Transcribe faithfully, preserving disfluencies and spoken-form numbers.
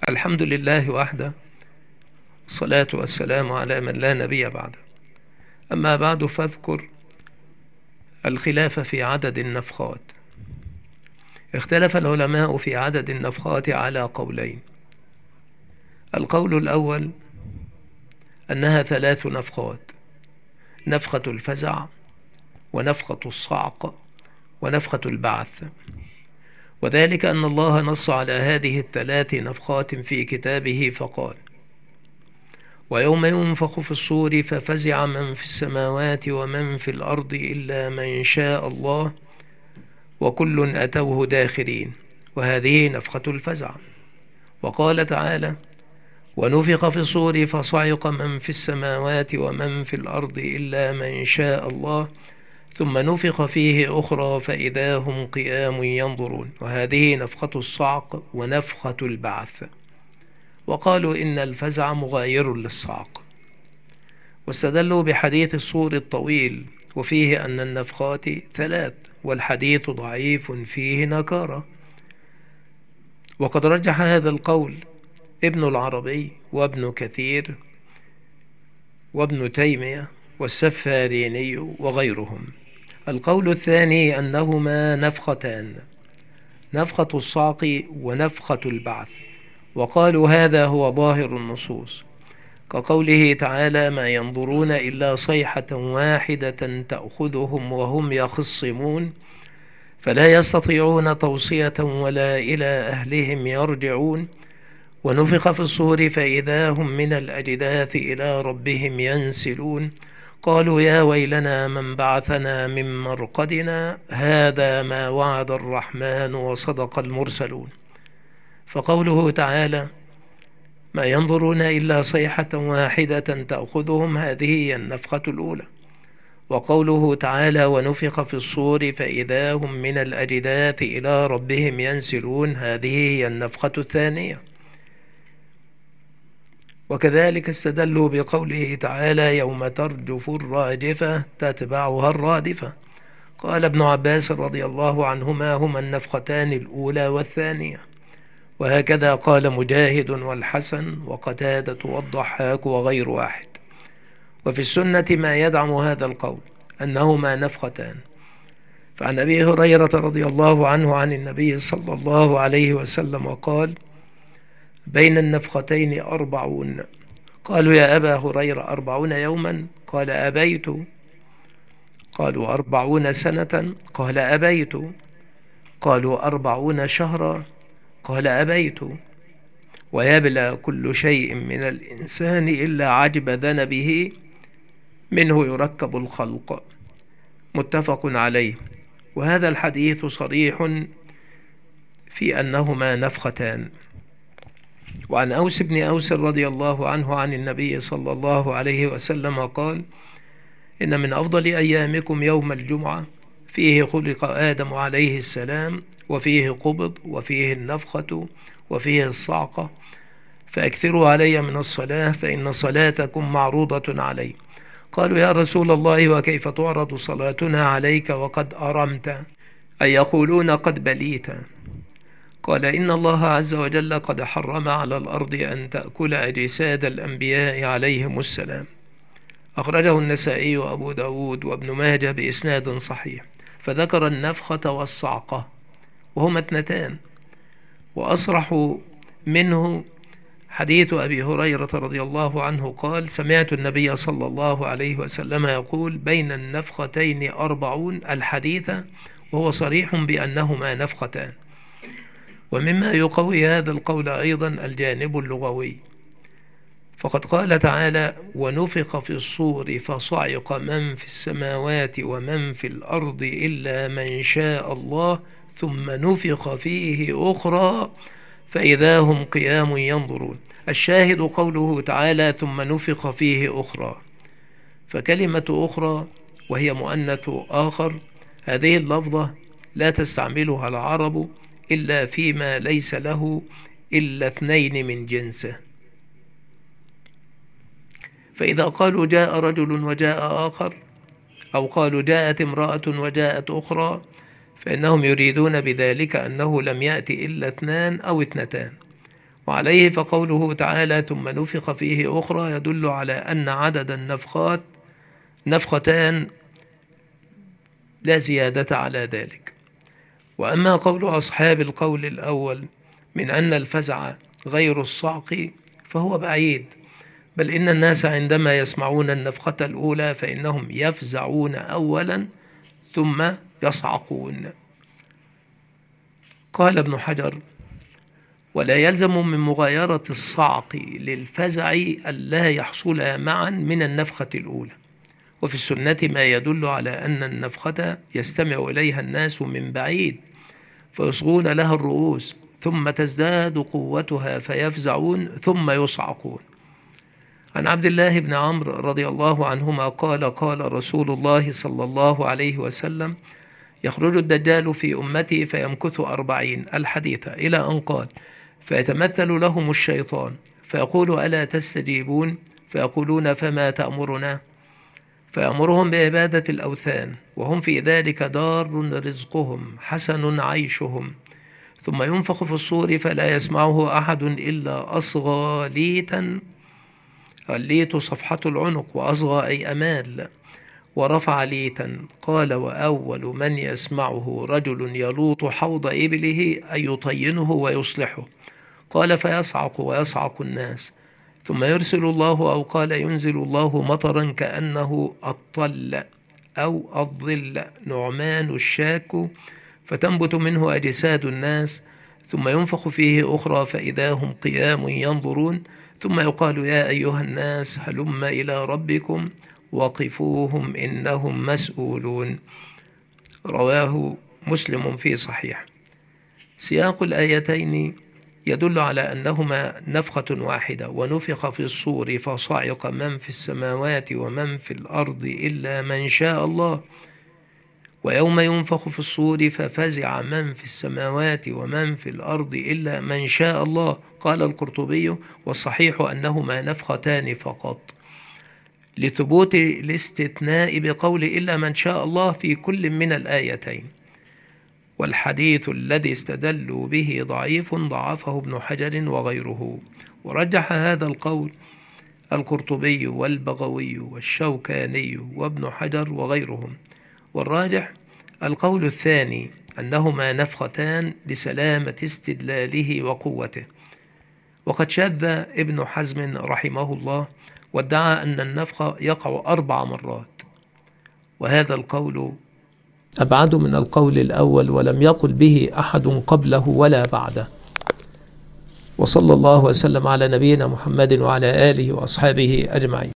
الحمد لله وحده، الصلاة والسلام على من لا نبي بعده. أما بعد، فاذكر الخلاف في عدد النفخات. اختلف العلماء في عدد النفخات على قولين. القول الأول أنها ثلاث نفخات: نفخة الفزع، ونفخة الصعق، ونفخة البعث. وذلك أن الله نص على هذه الثلاث نفخات في كتابه فقال: ويوم ينفخ في الصور ففزع من في السماوات ومن في الأرض إلا من شاء الله وكل أتوه داخرين. وهذه نفخة الفزع. وقال تعالى: ونفخ في الصور فصعق من في السماوات ومن في الأرض إلا من شاء الله ثم نفخ فيه أخرى فإذا هم قيام ينظرون. وهذه نفخة الصعق ونفخة البعث. وقالوا إن الفزع مغاير للصعق، واستدلوا بحديث الصور الطويل وفيه أن النفخات ثلاث، والحديث ضعيف فيه نكارة. وقد رجح هذا القول ابن العربي وابن كثير وابن تيمية والسفاريني وغيرهم. القول الثاني أنهما نفختان: نفخة الصعق ونفخة البعث. وقالوا هذا هو ظاهر النصوص، كقوله تعالى: ما ينظرون إلا صيحة واحدة تأخذهم وهم يخصمون فلا يستطيعون توصية ولا إلى أهلهم يرجعون. ونفخ في الصور فإذا هم من الأجداث إلى ربهم ينسلون. قالوا يا ويلنا من بعثنا من مرقدنا هذا ما وعد الرحمن وصدق المرسلون. فقوله تعالى: ما ينظرون إلا صيحة واحدة تأخذهم، هذه هي النفخة الأولى. وقوله تعالى: ونفخ في الصور فإذا هم من الأجداث إلى ربهم ينسلون، هذه هي النفخة الثانية. وكذلك استدلوا بقوله تعالى: يوم ترجف الراجفة تتبعها الرادفة. قال ابن عباس رضي الله عنهما: هما النفختان الأولى والثانية. وهكذا قال مجاهد والحسن وقتادة والضحاك وغير واحد. وفي السنة ما يدعم هذا القول أنهما نفختان. فعن أبي هريرة رضي الله عنه عن النبي صلى الله عليه وسلم قال: بين النفختين أربعون. قالوا يا أبا هريرة أربعون يوما؟ قال أبيت. قالوا أربعون سنة؟ قال أبيت. قالوا أربعون شهرا؟ قال أبيت. ويبلى كل شيء من الإنسان إلا عجب ذنبه منه يركب الخلق. متفق عليه. وهذا الحديث صريح في أنهما نفختان. وعن أوس بن أوس رضي الله عنه عن النبي صلى الله عليه وسلم قال: إن من أفضل أيامكم يوم الجمعة، فيه خلق آدم عليه السلام، وفيه قبض، وفيه النفخة، وفيه الصعقة، فأكثروا علي من الصلاة فإن صلاتكم معروضة علي. قالوا يا رسول الله وكيف تعرض صلاتنا عليك وقد أرمت، أي يقولون قد بليت؟ قال: إن الله عز وجل قد حرم على الأرض أن تأكل أجساد الأنبياء عليهم السلام. أخرجه النسائي وأبو داود وابن ماجه بإسناد صحيح. فذكر النفخة والصعقة وهما اثنتان. وأصرح منه حديث أبي هريرة رضي الله عنه قال: سمعت النبي صلى الله عليه وسلم يقول: بين النفختين أربعون، الحديث، وهو صريح بأنهما نفختان. ومما يقوي هذا القول أيضا الجانب اللغوي، فقد قال تعالى: ونفخ في الصور فصعق من في السماوات ومن في الأرض إلا من شاء الله ثم نفخ فيه أخرى فإذا هم قيام ينظرون. الشاهد قوله تعالى: ثم نفخ فيه أخرى. فكلمة أخرى وهي مؤنث آخر، هذه اللفظة لا تستعملها العرب إلا فيما ليس له إلا اثنين من جنسه. فإذا قالوا جاء رجل وجاء آخر، أو قالوا جاءت امرأة وجاءت أخرى، فإنهم يريدون بذلك أنه لم يأتي إلا اثنان أو اثنتان. وعليه فقوله تعالى ثم نفخ فيه أخرى يدل على أن عدد النفخات نفختان لا زيادة على ذلك. وأما قول أصحاب القول الأول من أن الفزع غير الصعق فهو بعيد، بل إن الناس عندما يسمعون النفخة الأولى فإنهم يفزعون أولا ثم يصعقون. قال ابن حجر: ولا يلزم من مغايرة الصعق للفزع ألا يحصل معا من النفخة الأولى، وفي السنة ما يدل على أن النفخة يستمع إليها الناس من بعيد فيصغون لها الرؤوس ثم تزداد قوتها فيفزعون ثم يصعقون. عن عبد الله بن عمرو رضي الله عنهما قال: قال رسول الله صلى الله عليه وسلم: يخرج الدجال في أمتي فيمكث أربعين الحديث إلى أن قال: فيتمثل لهم الشيطان فيقول: ألا تستجيبون؟ فيقولون: فما تأمرنا؟ فيأمرهم بعبادة الأوثان وهم في ذلك دار رزقهم حسن عيشهم، ثم ينفخ في الصور فلا يسمعه أحد إلا أصغى ليتا، الليت صفحة العنق، وأصغى أي أمال، ورفع ليتا. قال: وأول من يسمعه رجل يلوط حوض إبله أي يطينه ويصلحه. قال: فيصعق ويصعق الناس، ثم يرسل الله أو قال ينزل الله مطرا كأنه الطل أو الظل نعمان الشاك، فتنبت منه أجساد الناس، ثم ينفخ فيه أخرى فإذا هم قيام ينظرون، ثم يقال: يا أيها الناس هلم إلى ربكم وقفوهم إنهم مسؤولون. رواه مسلم في صحيح. سياق الآيتين يدل على أنهما نفخة واحدة، ونفخ في الصور فصعق من في السماوات ومن في الأرض إلا من شاء الله، ويوم ينفخ في الصور ففزع من في السماوات ومن في الأرض إلا من شاء الله. قال القرطبي: والصحيح أنهما نفختان فقط، لثبوت الاستثناء بقول إلا من شاء الله في كل من الآيتين. والحديث الذي استدلوا به ضعيف ضعفه ابن حجر وغيره، ورجح هذا القول القرطبي والبغوي والشوكاني وابن حجر وغيرهم. والراجح القول الثاني أنهما نفختان لسلامة استدلاله وقوته. وقد شذ ابن حزم رحمه الله وادعى أن النفخ يقع أربع مرات، وهذا القول أبعد من القول الأول، ولم يقل به أحد قبله ولا بعده. وصلى الله وسلم على نبينا محمد وعلى آله وأصحابه أجمعين.